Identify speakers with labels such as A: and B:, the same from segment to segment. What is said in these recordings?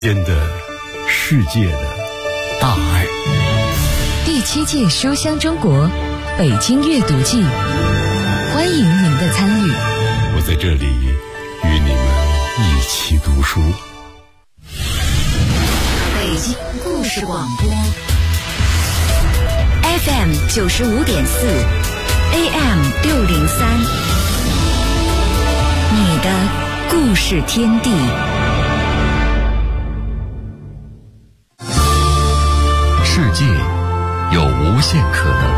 A: 间的世界的大爱。
B: 第7届书香中国北京阅读季，欢迎您的参与。
A: 我在这里与你们一起读书。
B: 北京故事广播 FM 95.4 AM 603，你的故事天地。
C: 世界有无限可能，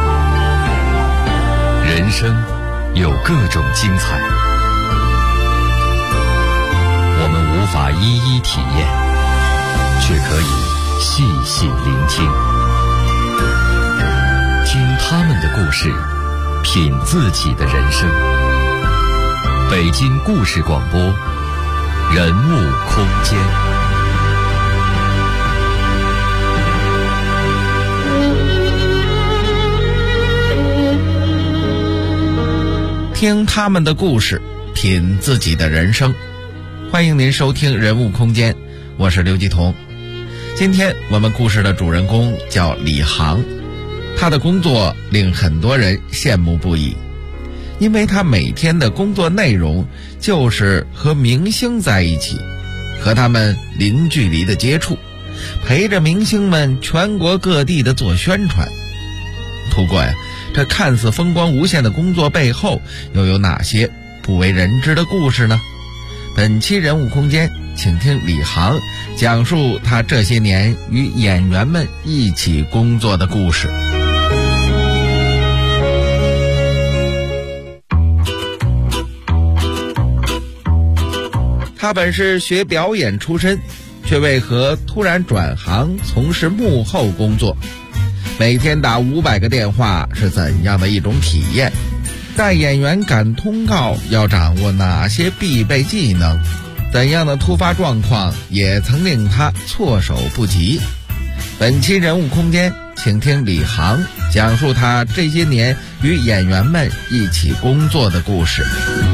C: 人生有各种精彩，我们无法一一体验，却可以细细聆听，听他们的故事，品自己的人生。北京故事广播，人物空间。
D: 听他们的故事，品自己的人生。欢迎您收听人物空间，我是刘继彤。今天我们故事的主人公叫李航，他的工作令很多人羡慕不已，因为他每天的工作内容就是和明星在一起，和他们零距离的接触，陪着明星们全国各地的做宣传。不过呀，这看似风光无限的工作背后，又有哪些不为人知的故事呢？本期人物空间，请听李航讲述他这些年与演员们一起工作的故事。他本是学表演出身，却为何突然转行从事幕后工作？每天打500个电话是怎样的一种体验？带演员赶通告要掌握哪些必备技能？怎样的突发状况也曾令他措手不及？本期人物空间，请听李航讲述他这些年与演员们一起工作的故事。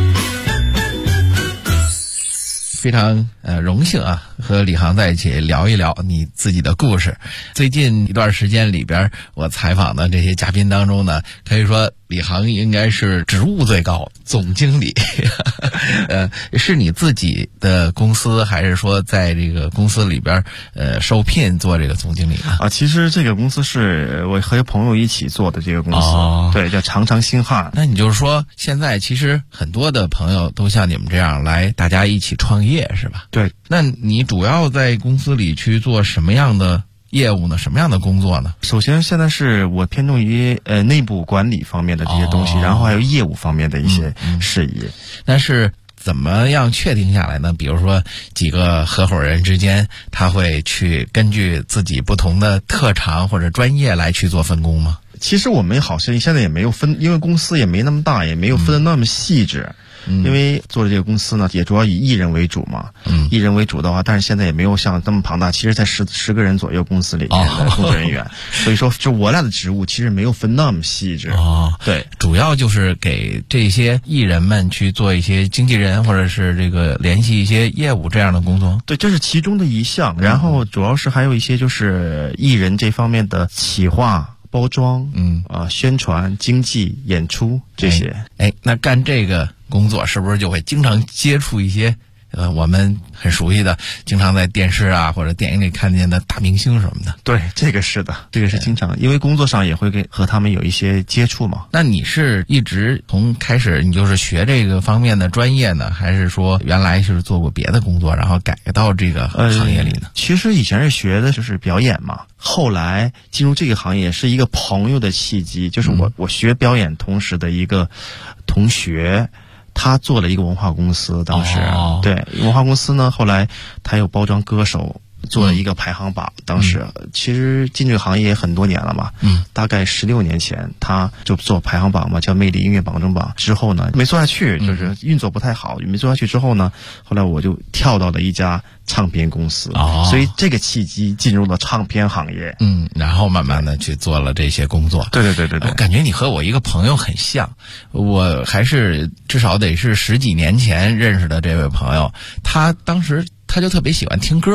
D: 非常荣幸啊，和李航在一起聊一聊你自己的故事。最近一段时间里边，我采访的这些嘉宾当中呢，可以说李航应该是职务最高，总经理。是你自己的公司，还是说在这个公司里边受聘做这个总经理啊？
E: 其实这个公司是我和朋友一起做的这个公司，对，叫长城星汉。
D: 那你就是说，现在其实很多的朋友都像你们这样来，大家一起创业是吧？
E: 对。
D: 那你主要在公司里去做什么样的业务呢？什么样的工作呢？
E: 首先现在是我偏重于内部管理方面的这些东西，然后还有业务方面的一些事宜。
D: 但是怎么样确定下来呢？比如说几个合伙人之间，他会去根据自己不同的特长或者专业来去做分工吗？
E: 其实我们好像现在也没有分，因为公司也没那么大，也没有分得那么细致。因为做的这个公司呢，也主要以艺人为主嘛。艺人为主的话，但是现在也没有像这么庞大，其实在十个人左右公司里面的工作人员。所以说，就我俩的职务其实没有分那么细致。对，
D: 主要就是给这些艺人们去做一些经纪人，或者是这个联系一些业务这样的工作。
E: 对，这是其中的一项。然后主要是还有一些就是艺人这方面的企划、包装、宣传、经济、演出这些。
D: 那干这个工作是不是就会经常接触一些我们很熟悉的，经常在电视啊或者电影里看见的大明星什么的？
E: 对，这个是的，这个是经常，因为工作上也会和他们有一些接触嘛。
D: 那你是一直从开始你就是学这个方面的专业呢，还是说原来是做过别的工作，然后改到这个行业里呢？
E: 其实以前是学的就是表演嘛，后来进入这个行业是一个朋友的契机，就是我学表演同时的一个同学，他做了一个文化公司，当时对文化公司呢，后来他有包装歌手，做了一个排行榜。当时其实进这个行业也很多年了嘛，大概16年前他就做排行榜嘛，叫魅力音乐榜中榜。之后呢没做下去，就是运作不太好，没做下去之后呢，后来我就跳到了一家唱片公司，所以这个契机进入了唱片行业。
D: 然后慢慢的去做了这些工作。
E: 对对对对对，
D: 我感觉你和我一个朋友很像，我还是至少得是10几年前认识的这位朋友，他当时他就特别喜欢听歌。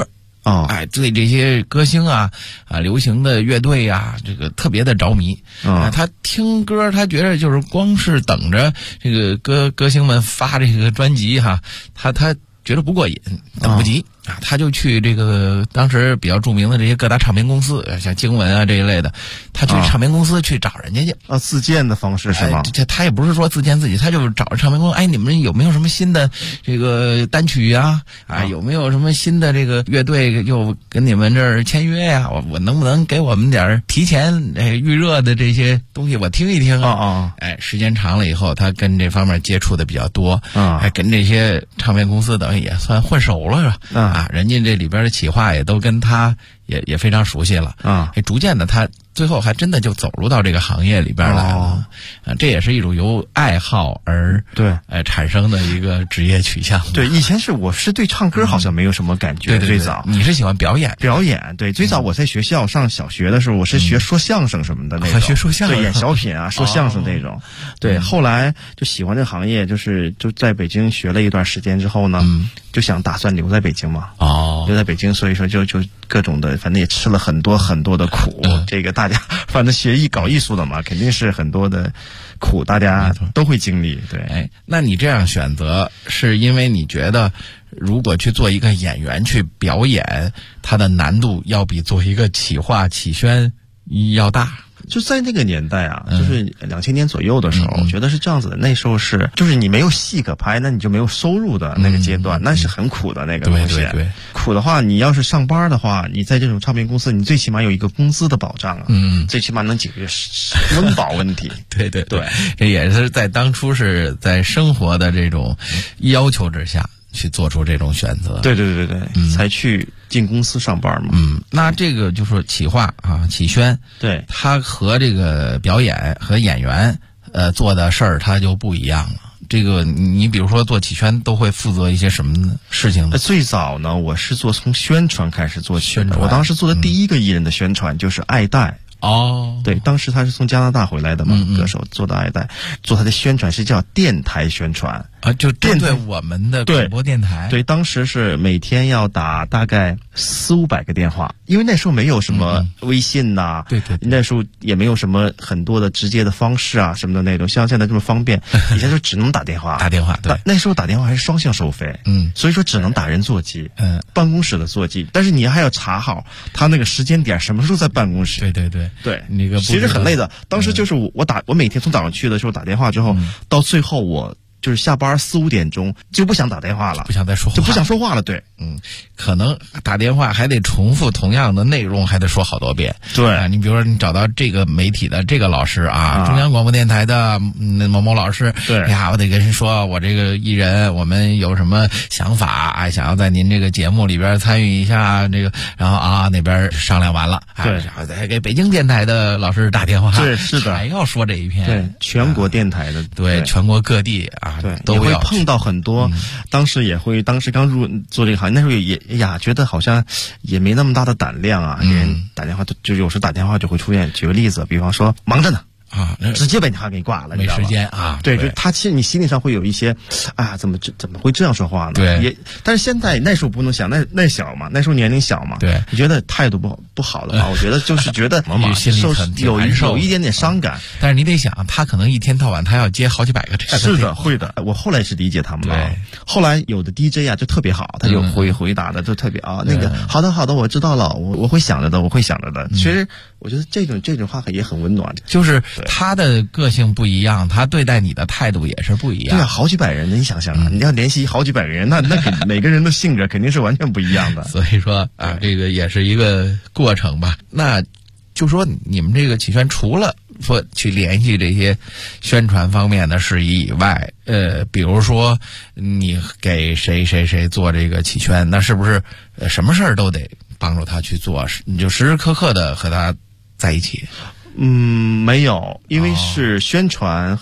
E: 哦，
D: 哎，对这些歌星啊流行的乐队啊，这个特别的着迷。他听歌，他觉得就是光是等着这个歌星们发这个专辑哈，他觉得不过瘾，等不及啊，他就去这个当时比较著名的这些各大唱片公司，像经文啊这一类的，他去唱片公司去找人家去。
E: 自荐的方式是吗？
D: 他也不是说自荐自己，他就是找着唱片公司，你们有没有什么新的这个单曲啊？有没有什么新的这个乐队又跟你们这儿签约呀？我能不能给我们点提前预热的这些东西我听一听啊？时间长了以后，他跟这方面接触的比较多，跟这些唱片公司等于也算混熟了是吧？人家这里边的企划也都跟他也非常熟悉了逐渐的他最后还真的就走入到这个行业里边来了这也是一种由爱好而产生的一个职业取向。
E: 对，以前我是对唱歌好像没有什么感觉，
D: 对
E: 最早
D: 你是喜欢表演，
E: 对，最早我在学校上小学的时候，我是学说相声什么的那种，
D: 还学说相声，
E: 对，演小品啊，说相声那种。对，后来就喜欢这个行业，就在北京学了一段时间之后呢，就想打算留在北京嘛。留在北京，所以说就各种的，反正也吃了很多很多的苦。这个大家反正搞艺术的嘛，肯定是很多的苦，大家都会经历。对，
D: 那你这样选择是因为你觉得如果去做一个演员去表演，它的难度要比做一个企划企宣要大？
E: 就在那个年代啊，就是2000年左右的时候，我觉得是这样子的。那时候就是你没有戏可拍，那你就没有收入的那个阶段，那是很苦的那个东西。
D: 对，
E: 苦的话，你要是上班的话，你在这种唱片公司，你最起码有一个工资的保障啊，最起码能解决温饱问题。
D: 对，这也是在当初是在生活的这种要求之下去做出这种选择。
E: 对，才去进公司上班嘛。
D: 那这个就说企划企宣，
E: 对，
D: 它和这个表演和演员做的事儿它就不一样了。这个你比如说做企宣都会负责一些什么事情呢？
E: 最早呢，我是从宣传开始做起的。我当时做的第一个艺人的宣传就是爱戴。对，当时他是从加拿大回来的嘛，歌手做的爱戴，做他的宣传是叫电台宣传
D: 就针对我们的广播电台。
E: 对，当时是每天要打大概400-500个电话，因为那时候没有什么微信呐，
D: 对，
E: 那时候也没有什么很多的直接的方式啊什么的那种，像现在这么方便。以前就只能打电话，对，那时候打电话还是双向收费，所以说只能打人座机，办公室的座机，但是你还要查好他那个时间点什么时候在办公室。对，
D: 那个
E: 其实很累的。当时就是我每天从早上去的时候打电话之后，到最后我就是下班4-5点钟就不想打电话了，
D: 不想再说话，
E: 就不想说话了。对，
D: 可能打电话还得重复同样的内容，还得说好多遍。
E: 对，
D: 你比如说你找到这个媒体的这个老师中央广播电台的某某老师，
E: 对
D: 呀，我得跟人说我这个艺人我们有什么想法想要在您这个节目里边参与一下这个，然后那边商量完了，
E: 对，
D: 然后再给北京电台的老师打电话，
E: 对，是的，
D: 还要说这一篇，
E: 对，全国电台的，
D: 对，全国各地
E: 对，
D: 都
E: 会碰到很多。当时刚做这个行业，那时候也觉得好像也没那么大的胆量给人打电话就有时打电话就会出现。举个例子，比方说忙着呢直接把电话给你挂了，
D: 没时间
E: 对，就他其实你心理上会有一些怎么会这样说话呢？
D: 对，
E: 但是现在那时候不能想，那小嘛，那时候年龄小嘛，
D: 对，
E: 你觉得态度不好的话，我觉得就是觉得
D: 心里
E: 有一点点伤感。
D: 但是你得想，他可能一天到晚他要接好几百个这样的。
E: 是的，会的。我后来是理解他们了。后来有的 DJ 就特别好，他就回答的就特别那个好的，我知道了，我会想着的。其实我觉得这种话也很温暖，
D: 就是他的个性不一样，他对待你的态度也是不一样。
E: 对好几百人，你想想你要联系好几百个人，那每个人的性格肯定是完全不一样的。
D: 所以说这个也是一个过程吧。那就说你们这个企宣除了说去联系这些宣传方面的事宜以外，比如说你给谁做这个企宣，那是不是什么事儿都得帮助他去做？你就时时刻刻的和他在一起？
E: 没有，因为是宣传和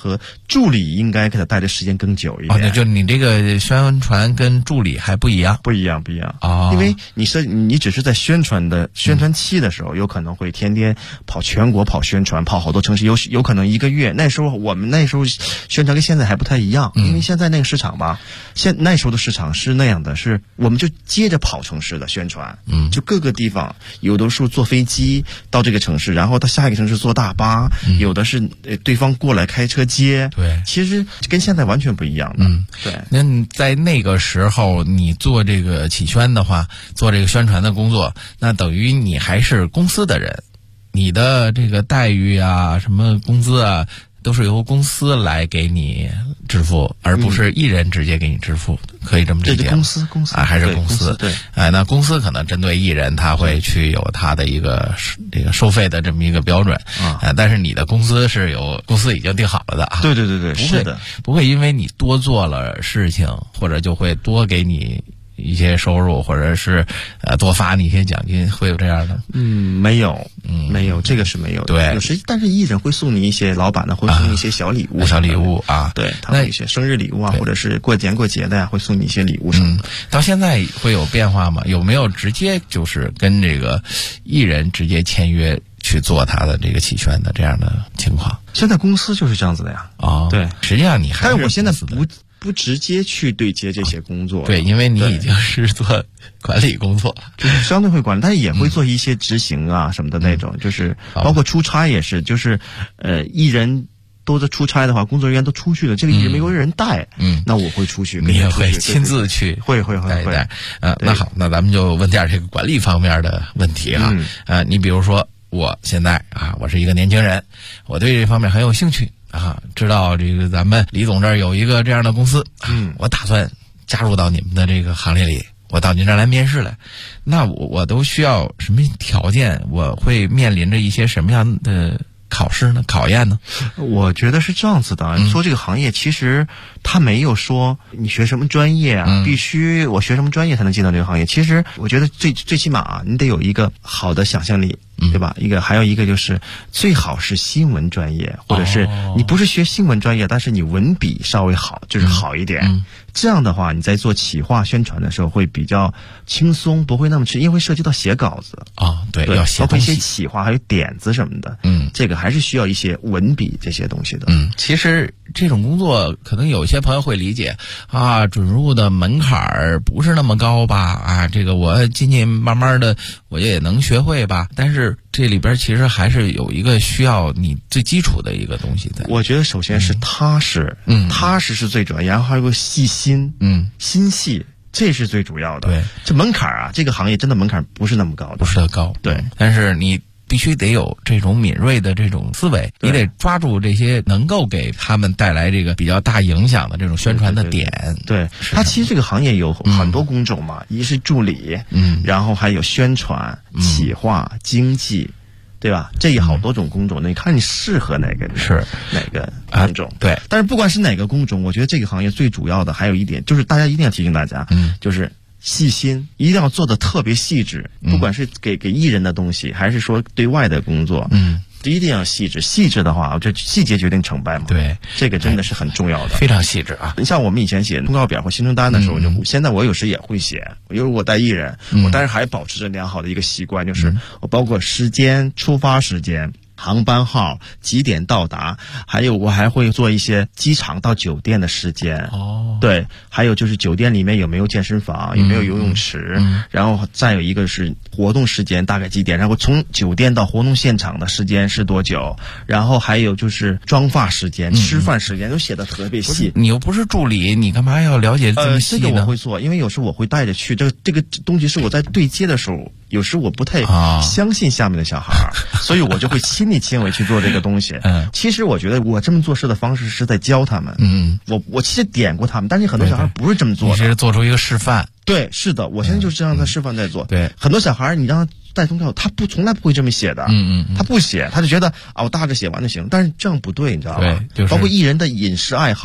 E: 助理应该给他带的时间更久一点。
D: 那就你这个宣传跟助理还不一样。
E: 不一样因为你只是在宣传期的时候，有可能会天天跑全国跑宣传，跑好多城市，有可能1个月。我们那时候宣传跟现在还不太一样，因为现在那个市场吧，那时候的市场是那样的，是我们就接着跑城市的宣传，就各个地方，有的时候坐飞机到这个城市，然后到下一个城市坐大巴，有的是对方过来开车接。
D: 对，
E: 其实跟现在完全不一样的。对。
D: 那你在那个时候你做这个启轩的话，做这个宣传的工作，那等于你还是公司的人，你的这个待遇啊，什么工资啊，都是由公司来给你支付，而不是艺人直接给你支付，可以这么理解吗？
E: 公司
D: 还是公司。
E: 对。
D: 那公司可能针对艺人，他会去有他的一个这个收费的这么一个标准但是你的公司是有公司已经定好了的啊。
E: 对，是的，
D: 不会因为你多做了事情，或者就会多给你一些收入，或者是多发你一些奖金，会有这样的？
E: 没有，这个是没有的。
D: 对，
E: 但是艺人会送你一些，老板呢会送你一些小礼物，对，他们一些生日礼物啊，或者是过节的呀，会送你一些礼物什么的。
D: 到现在会有变化吗？有没有直接就是跟这个艺人直接签约去做他的这个启轩的这样的情况？
E: 现在公司就是这样子的呀。
D: 对，实际上你还是，
E: 但是我现在不直接去对接这些工作。
D: 对，因为你已经是做管理工作，
E: 就是相对会管理，但是也会做一些执行啊什么的那种，就是包括出差也是，就是艺人都在出差的话，工作人员都出去了，这个艺人没有人带，那我会出去，
D: 你也会亲自去，
E: 会
D: 带。那好，那咱们就问点这个管理方面的问题哈。你比如说我现在我是一个年轻人，我对这方面很有兴趣知道这个咱们李总这儿有一个这样的公司，我打算加入到你们的这个行列里，我到您这儿来面试来，那我都需要什么条件？我会面临着一些什么样的考试呢？考验呢？
E: 我觉得是这样子的。说这个行业其实他没有说你学什么专业必须我学什么专业才能进到这个行业。其实我觉得最起码你得有一个好的想象力，对吧？还有一个就是最好是新闻专业，或者是你不是学新闻专业，但是你文笔稍微好，就是好一点。这样的话，你在做企划宣传的时候会比较轻松，不会那么因为涉及到写稿子
D: 对，要写
E: 包括一些企划还有点子什么的。这个还是需要一些文笔这些东西的。
D: 其实这种工作可能有些朋友会理解准入的门槛不是那么高吧？这个我进去慢慢的我也能学会吧？但是这里边其实还是有一个需要你最基础的一个东西在。
E: 我觉得首先是踏实，踏实是最主要，然后还有个细心，心细，这是最主要的。
D: 对，
E: 这门槛这个行业真的门槛不是那么高的，
D: 不是很高。对，但是你必须得有这种敏锐的这种思维，你得抓住这些能够给他们带来这个比较大影响的这种宣传的点。
E: 对，它其实这个行业有很多工种嘛，一是助理，然后还有宣传、企划、经济，对吧？这也好多种工种，你看你适合哪个工种。对，但是不管是哪个工种，我觉得这个行业最主要的还有一点，就是大家一定要提醒大家，就是细心，一定要做的特别细致，不管是给艺人的东西，还是说对外的工作，一定要细致。细致的话，这细节决定成败嘛。
D: 对，
E: 这个真的是很重要的，
D: 非常细致啊。
E: 你像我们以前写通告表或行程单的时候，现在我有时也会写，因为我带艺人，我但是还保持着良好的一个习惯，就是我包括时间、出发时间、航班号、几点到达，还有我还会做一些机场到酒店的时间。对，还有就是酒店里面有没有健身房，有没有游泳池，然后再有一个是活动时间大概几点，然后从酒店到活动现场的时间是多久，然后还有就是妆发时间、吃饭时间都写的特别细。
D: 你又不是助理，你干嘛要了解这么细呢？
E: 这个我会做，因为有时候我会带着去，这个东西是我在对接的时候，有时我不太相信下面的小孩所以我就会亲力亲为去做这个东西。其实我觉得我这么做事的方式是在教他们。我其实点过他们，但是很多小孩不是这么做的。
D: 你是做出一个示范。
E: 对，是的，我现在就是这样的示范在做。
D: 对，
E: 很多小孩你让他带通告，他从来不会这么写的。他不写，他就觉得我大致写完就行。但是这样不对，你知道吗？
D: 对，就是
E: 包括艺人的饮食爱好。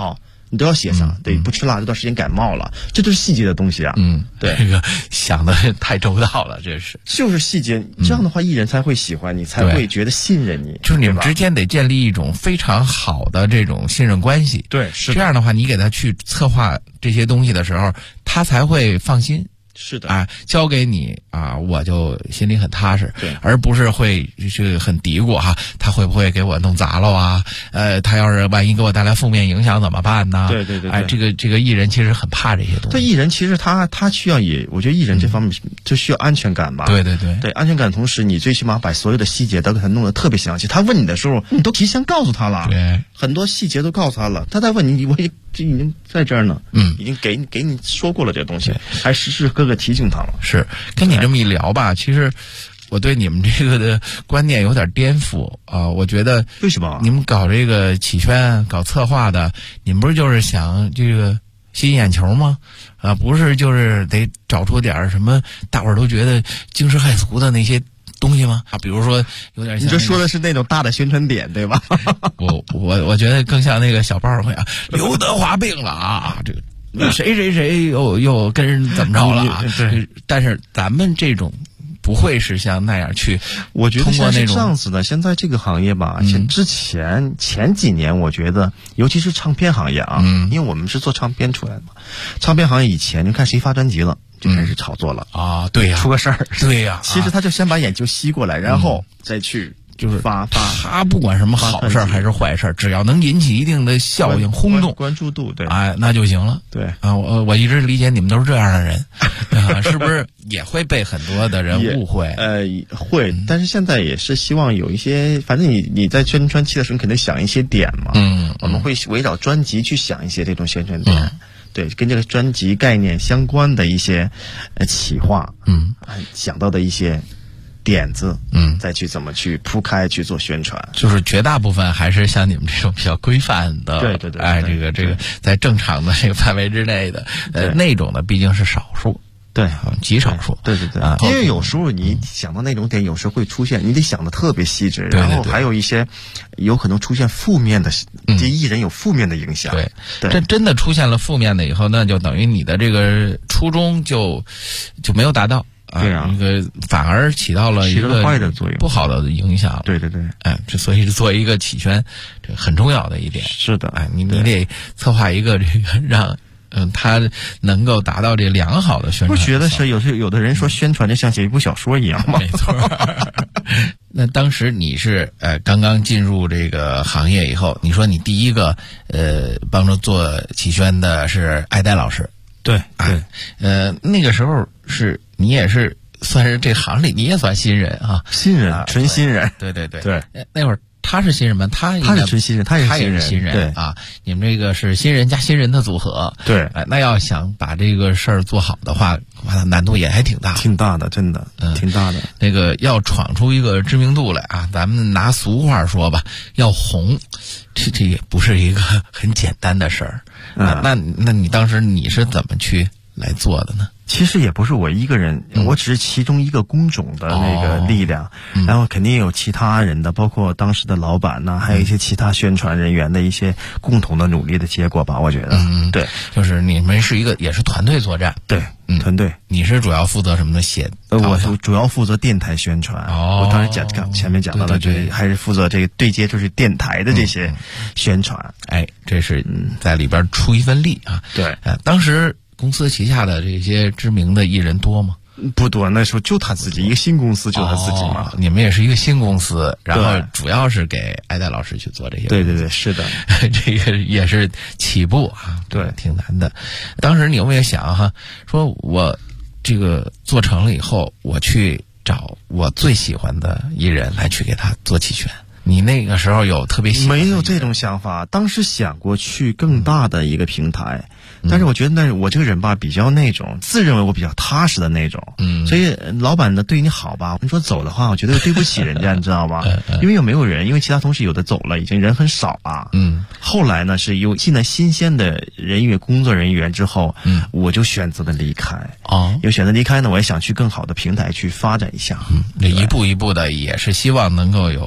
E: 你都要写上。对，不吃辣这段时间感冒了，这都是细节的东西啊。对，
D: 这个想的太周到了，这是
E: 就是细节。这样的话，艺人才会喜欢你，才会觉得信任你。
D: 就是你们之间得建立一种非常好的这种信任关系。
E: 对，是
D: 这样的话，你给他去策划这些东西的时候，他才会放心。
E: 是的
D: 啊，交给你啊，我就心里很踏实，
E: 对，
D: 而不是会是很嘀咕哈，他会不会给我弄砸了啊？他要是万一给我带来负面影响怎么办呢？
E: 对，
D: 哎，这个艺人其实很怕这些东西。
E: 对，艺人其实他需要我觉得艺人这方面就需要安全感吧。
D: 对，
E: 安全感，同时你最起码把所有的细节都给他弄得特别详细。他问你的时候，你都提前告诉他了，
D: 对，
E: 很多细节都告诉他了。他再问你，我这已经在这儿呢，已经给你说过了这个东西，还时时刻刻提醒他了。
D: 是跟你这么一聊吧，其实我对你们这个的观念有点颠覆啊！我觉得
E: 为什么
D: 你们搞这个企宣、搞策划的，你们不是就是想这个吸引眼球吗？啊，不是就是得找出点什么大伙儿都觉得惊世骇俗的那些东西吗？啊，比如说有点像、
E: 你这说的是那种大的宣传点对吧？
D: 我觉得更像那个小报会啊，刘德华病了啊，这个。谁又跟人怎么着了啊？
E: 对，
D: 但是咱们这种不会是像那样去，
E: 我觉得
D: 通过那种
E: 是这样子的。现在这个行业吧，前几年，我觉得尤其是唱片行业啊，因为我们是做唱片出来的嘛，唱片行业以前就看谁发专辑了，就开始炒作了
D: 啊，对呀，
E: 出个事儿，
D: 对呀，
E: 其实他就先把眼球吸过来，然后再去。
D: 就是
E: 发
D: 他不管什么好事还是坏事，只要能引起一定的效应轰动
E: 关注度，对，
D: 哎，那就行了。
E: 对
D: 啊，我一直理解你们都是这样的人，是不是也会被很多的人误会？
E: 会，但是现在也是希望有一些，反正你在宣传期的时候，你肯定想一些点嘛。我们会围绕专辑去想一些这种宣传点。对，跟这个专辑概念相关的一些企划，想到的一些点子，再去怎么去铺开去做宣传，
D: 就是绝大部分还是像你们这种比较规范的，
E: 对，
D: 哎，这个在正常的这个范围之内的，那种的毕竟是少数，
E: 对，
D: 极少数，
E: 对，因为有时候你想到那种点，有时候会出现，你得想的特别细致，然后还有一些有可能出现负面的，对艺人有负面的影响，
D: 对，真的出现了负面的以后，那就等于你的这个初衷就没有达到。
E: 对啊，
D: 那个反而起到了一个
E: 坏的作用，
D: 不好的影响。
E: 对，
D: 哎，这所以作为一个企宣，这很重要的一点。
E: 是的，
D: 哎，你得策划一个这个让他能够达到这良好的宣传。
E: 我觉得是有的人说宣传就像写一部小说一样嘛。
D: 没错。那当时你是刚刚进入这个行业以后，你说你第一个帮助做企宣的是艾戴老师。
E: 对，
D: 那个时候是你也是算是这行里你也算新人啊，
E: 新人，纯新人。
D: 对。
E: 那
D: 会儿他是新人吗？他
E: 是纯新人，他也是
D: 新人。
E: 对
D: 啊，你们这个是新人加新人的组合。
E: 对，
D: 那要想把这个事儿做好的话，难度也还挺大，
E: 挺大的，真的，挺大的。
D: 那个要闯出一个知名度来啊，咱们拿俗话说吧，要红，这也不是一个很简单的事儿。那你当时你是怎么去来做的呢？
E: 其实也不是我一个人，我只是其中一个工种的那个力量，然后肯定有其他人的，包括当时的老板呐，还有一些其他宣传人员的一些共同的努力的结果吧，我觉得。对，
D: 就是你们是一个也是团队作战。
E: 对，团队。
D: 你是主要负责什么的写？
E: 我是主要负责电台宣传。我当时前面讲到了，
D: 对，
E: 还是负责这个对接就是电台的这些宣传。
D: 哎，这是在里边出一份力啊。
E: 对，
D: 当时公司旗下的这些知名的艺人多吗？
E: 不多，那时候就他自己，一个新公司就他自己嘛。
D: 你们也是一个新公司，然后主要是给艾戴老师去做这些。
E: 对，是的，
D: 这个也是起步啊，
E: 对，
D: 挺难的。当时你有没有想哈，说我这个做成了以后，我去找我最喜欢的艺人来去给他做企宣？你那个时候有特别
E: 没有这种想法？当时想过去更大的一个平台。但是我觉得我这个人吧，比较那种自认为我比较踏实的那种，所以老板呢对你好吧，你说走的话，我觉得对不起人家，你知道吗？因为又没有人，因为其他同事有的走了，已经人很少了。后来呢是进了新鲜的工作人员之后，我就选择了离开。有选择离开呢，我也想去更好的平台去发展一下。
D: 这一步一步的也是希望能够有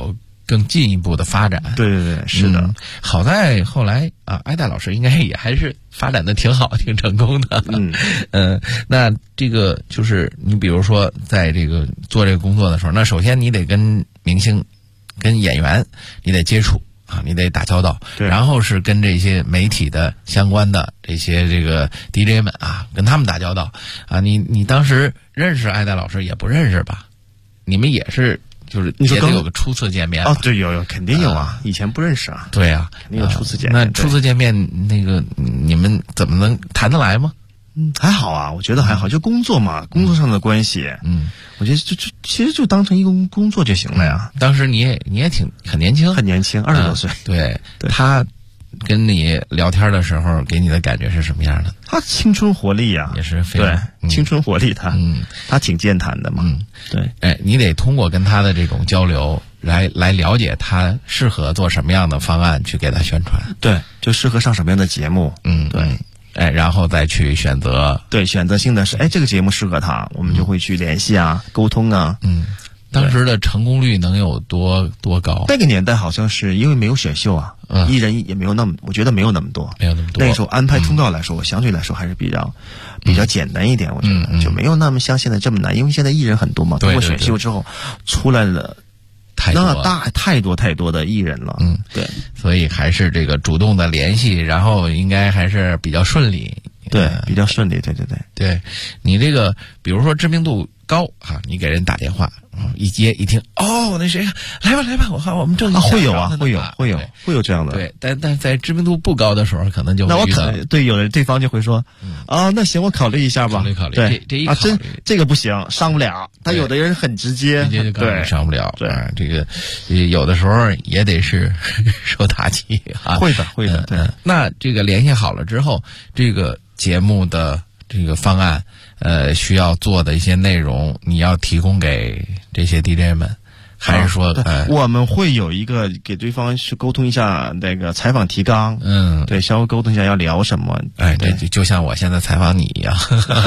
D: 更进一步的发展。
E: 对对对，是的。
D: 好在后来啊，艾达老师应该也还是发展的挺好，挺成功的。那这个就是你比如说在这个做这个工作的时候，那首先你得跟明星、跟演员你得接触啊，你得打交道，然后是跟这些媒体的相关的这些这个 DJ 们啊，跟他们打交道啊。你当时认识艾达老师也不认识吧？你们也是就是也得有个初次见面
E: 哦，对，有肯定有啊，以前不认识啊。
D: 对啊，
E: 肯定有初次见面。
D: 那初次见面那个你们怎么能谈得来吗？
E: 还好啊，我觉得还好，就工作嘛，工作上的关系。我觉得其实就当成一个工作就行了呀。
D: 当时你也很年轻，
E: 很年轻，20多岁。
D: 对，他跟你聊天的时候给你的感觉是什么样的？
E: 他青春活力啊，
D: 也是非常
E: 青春活力，他挺健谈的嘛。对，
D: 哎，你得通过跟他的这种交流来了解他适合做什么样的方案去给他宣传。
E: 对，就适合上什么样的节目。对。
D: 哎，然后再去选择。
E: 对，选择性的是，这个节目适合他，我们就会去联系啊，沟通啊。
D: 当时的成功率能有多高？
E: 那个年代好像是因为没有选秀啊，艺人也没有我觉得没有那么多。那个时候安排通告来说，我相对来说还是比较简单一点，我觉得就没有那么像现在这么难，因为现在艺人很多嘛，通过选秀之后出来了。太多的艺人了。对，
D: 所以还是这个主动的联系，然后应该还是比较顺利。
E: 对，比较顺利。对，
D: 你这个比如说知名度高啊，你给人打电话，一接一听，哦，那谁来吧，我们正
E: 会有啊，会有这样的。
D: 对，但在知名度不高的时候，可能就
E: 那我可能对有的对方就会说那行，我考虑一下吧。
D: 考虑。
E: 对，
D: 这一考虑
E: 这个不行，上不了。他有的人很直接
D: 就告诉你上不了。
E: 对，
D: 这个有的时候也得是受打击啊。
E: 会的。对，
D: 那这个联系好了之后，这个节目的这个方案，需要做的一些内容，你要提供给这些 DJ 们，还是说，
E: 我们会有一个给对方去沟通一下那个采访提纲，对，稍微沟通一下要聊什么，
D: 对，就像我现在采访你一样，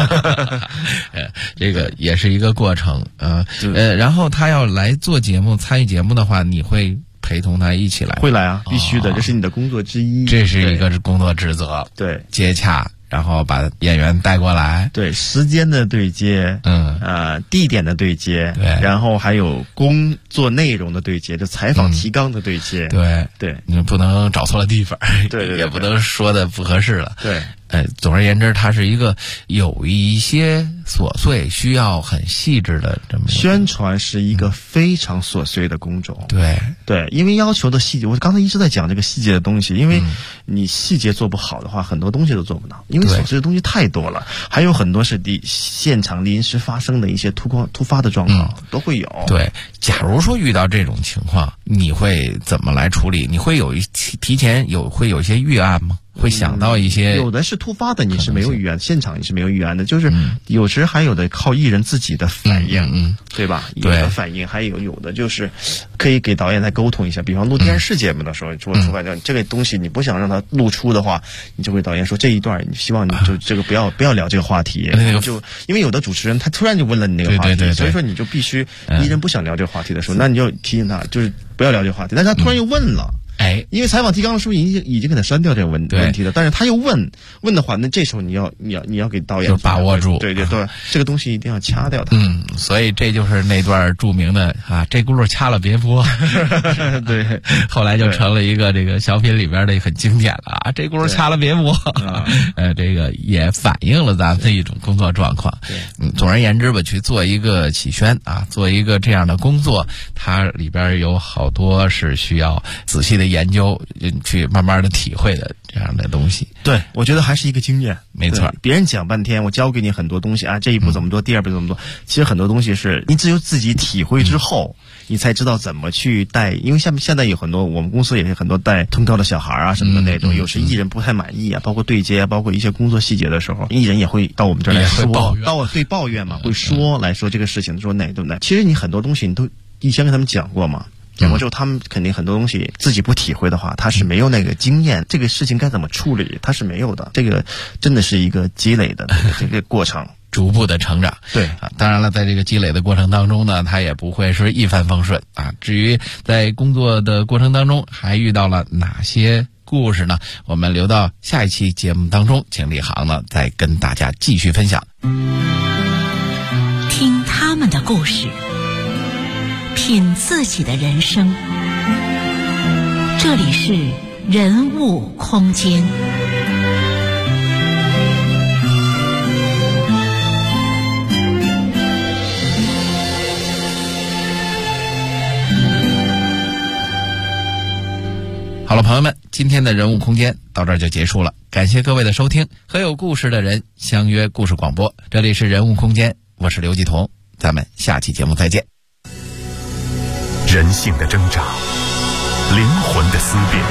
D: 这个也是一个过程，然后他要来做节目、参与节目的话，你会陪同他一起来？
E: 会来啊，必须的，这是你的工作之一，
D: 这是一个工作职责，
E: 对，
D: 接洽。然后把演员带过来，
E: 对，时间的对接，地点的对接，
D: 对，
E: 然后还有工作内容的对接，就采访提纲的对接，对，
D: 你不能找错了地方，
E: 对，
D: 也不能说的不合适了，
E: 对。
D: 总而言之，它是一个有一些琐碎需要很细致的这么
E: 宣传，是一个非常琐碎的工种。
D: 对，
E: 因为要求的细节，我刚才一直在讲这个细节的东西，因为你细节做不好的话，很多东西都做不到，因为琐碎的东西太多了，还有很多是现场临时发生的一些突发的状况都会有。
D: 对，假如说遇到这种情况，你会怎么来处理？你会提前会有一些预案吗？会想到一些，
E: 有的是突发的，你是没有预案，现场你是没有预案的，就是有时还有的靠艺人自己的反应，对吧？有的反应，还有的就是可以给导演再沟通一下，比方录电视节目的时候，说白了，这个东西你不想让它露出的话，你就会导演说这一段，你希望你就这个不要聊这个话题，就因为有的主持人他突然就问了你那个话题，所以说你就必须艺人不想聊这个话题的时候，那你就提醒他，就是不要聊这个话题，但是他突然又问了。因为采访提纲的时候已经给他删掉这个问题的，但是他又问的话，那这时候你要给导演
D: 就把握住，
E: 对，这个东西一定要掐掉它。
D: 所以这就是那段著名的这轱辘掐了别播，
E: 对，
D: 后来就成了一个这个小品里边的很经典了这轱辘掐了别播，这个也反映了咱们的一种工作状况。总而言之吧，去做一个启宣做一个这样的工作，它里边有好多是需要仔细的研究，去慢慢的体会的这样的东西。
E: 对，我觉得还是一个经验。
D: 没错，
E: 别人讲半天，我教给你很多东西这一步怎么做，第二步怎么做，其实很多东西是你只有自己体会之后，你才知道怎么去带。因为现在有很多，我们公司也是很多带通告的小孩什么的那种，有时艺人不太满意包括对接包括一些工作细节的时候，艺人也会到我们这儿来说，抱怨嘛，会说来说这个事情，说哪都哪。其实你很多东西你都以前跟他们讲过嘛。讲过之后，他们肯定很多东西自己不体会的话，他是没有那个经验，这个事情该怎么处理，他是没有的。这个真的是一个积累的这个过程。
D: 逐步的成长。
E: 对
D: 啊，当然了，在这个积累的过程当中呢，他也不会是一帆风顺啊。至于在工作的过程当中还遇到了哪些故事呢？我们留到下一期节目当中，请李航呢再跟大家继续分享。
F: 听他们的故事，品自己的人生。这里是人物空间。
D: 好了，朋友们，今天的人物空间到这儿就结束了，感谢各位的收听，和有故事的人相约故事广播，这里是人物空间，我是刘继彤，咱们下期节目再见。
A: 人性的挣扎，灵魂的思辨，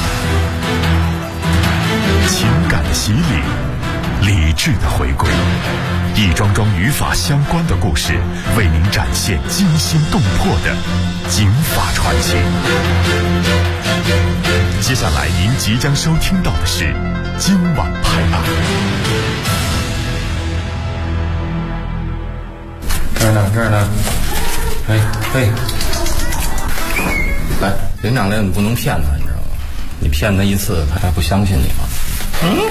A: 情感的洗礼，理智的回归，一桩桩与法相关的故事，为您展现惊心动魄的警法传奇。接下来您即将收听到的是今晚拍案。
G: 这儿呢，这儿呢。嘿，来，领奖令你不能骗他，你知道吗？你骗他一次，他还不相信你吗？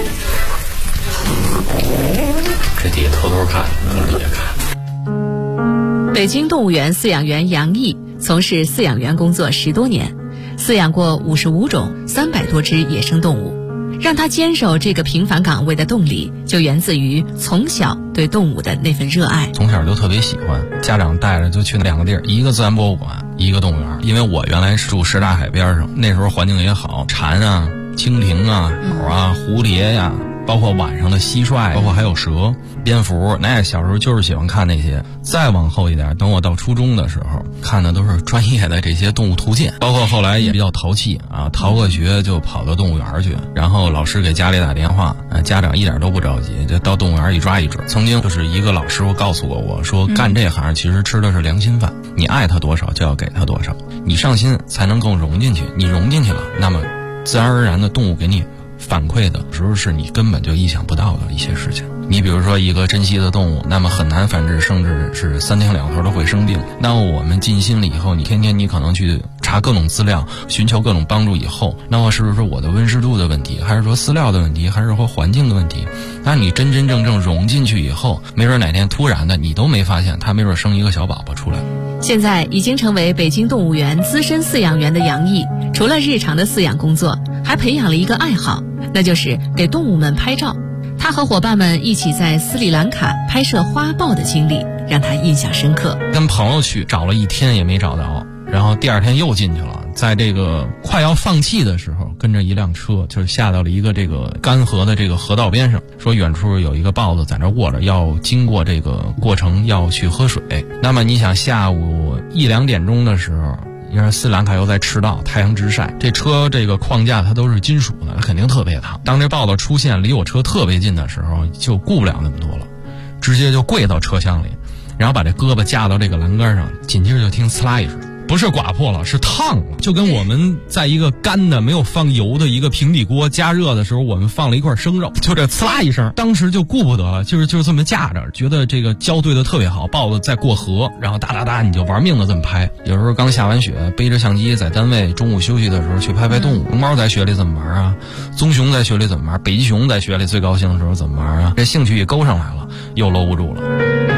G: 这底下偷偷看，底下看。
B: 北京动物园饲养员杨毅从事饲养员工作10多年，饲养过55种300多只野生动物。让他坚守这个平凡岗位的动力，就源自于从小对动物的那份热爱。
G: 从小就特别喜欢，家长带着就去2个地儿，一个自然博物馆，一个动物园。因为我原来是住什刹海边上，那时候环境也好，蝉啊、蜻蜓啊、鸟啊、蝴蝶呀，包括晚上的蟋蟀，包括还有蛇、蝙蝠，那小时候就是喜欢看那些。再往后一点，等我到初中的时候，看的都是专业的这些动物图鉴，包括后来也比较淘气啊，逃个学就跑到动物园去，然后老师给家里打电话，家长一点都不着急，就到动物园一抓一准。曾经就是一个老师傅告诉过我说，干这行其实吃的是良心饭，你爱他多少就要给他多少，你上心才能够融进去，你融进去了，那么自然而然的动物给你反馈的时候是你根本就意想不到的一些事情。你比如说一个珍稀的动物，那么很难繁殖，甚至是3天2头都会生病。那么我们尽心了以后，你天天你可能去查各种资料，寻求各种帮助以后，那么是不是说我的温湿度的问题，还是说饲料的问题，还是说环境的问题？那你真真正正融进去以后，没准哪天突然的你都没发现，它没准生一个小宝宝出来。
B: 现在已经成为北京动物园资深饲养员的杨毅，除了日常的饲养工作，还培养了一个爱好，那就是给动物们拍照。他和伙伴们一起在斯里兰卡拍摄花豹的经历，让他印象深刻。
G: 跟朋友去找了1天也没找到，然后第2天又进去了，在这个快要放弃的时候，跟着一辆车就是下到了一个这个干河的这个河道边上，说远处有一个豹子在那卧着，要经过这个过程要去喝水。那么你想下午1、2点钟的时候，因为斯里兰卡又在赤道，太阳直晒，这车这个框架它都是金属的，肯定特别烫。当这豹子出现离我车特别近的时候，就顾不了那么多了，直接就跪到车厢里，然后把这胳膊架到这个栏杆上，紧接着就听呲啦一声，不是刮破了，是烫了，就跟我们在一个干的没有放油的一个平底锅加热的时候，我们放了一块生肉，就这呲啦一声，当时就顾不得了，就是这么架着，觉得这个胶对的特别好，豹子在过河，然后哒哒哒你就玩命的这么拍。有时候刚下完雪，背着相机在单位中午休息的时候去拍拍动物。龙猫在雪里怎么玩啊？棕熊在雪里怎么玩？北极熊在雪里最高兴的时候怎么玩啊？这兴趣也勾上来了，又搂不住了。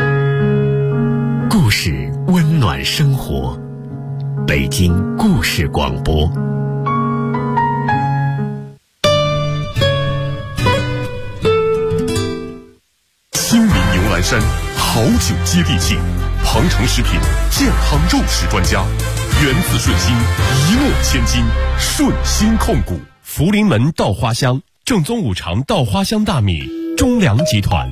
C: 故事温暖生活，北京故事广播。
A: 亲民牛栏山，好酒接地气，庞城食品健康肉食专家，源自顺心，一诺千金，顺心控股。福临门稻花香，正宗5常稻花香大米，中粮集团。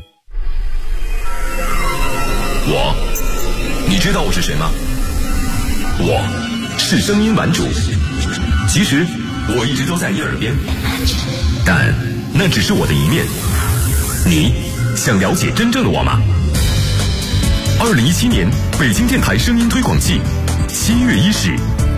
H: 你知道我是谁吗？我是声音玩主，其实我一直都在你耳边，但那只是我的一面。你想了解真正的我吗？2017年北京电台声音推广季7月1日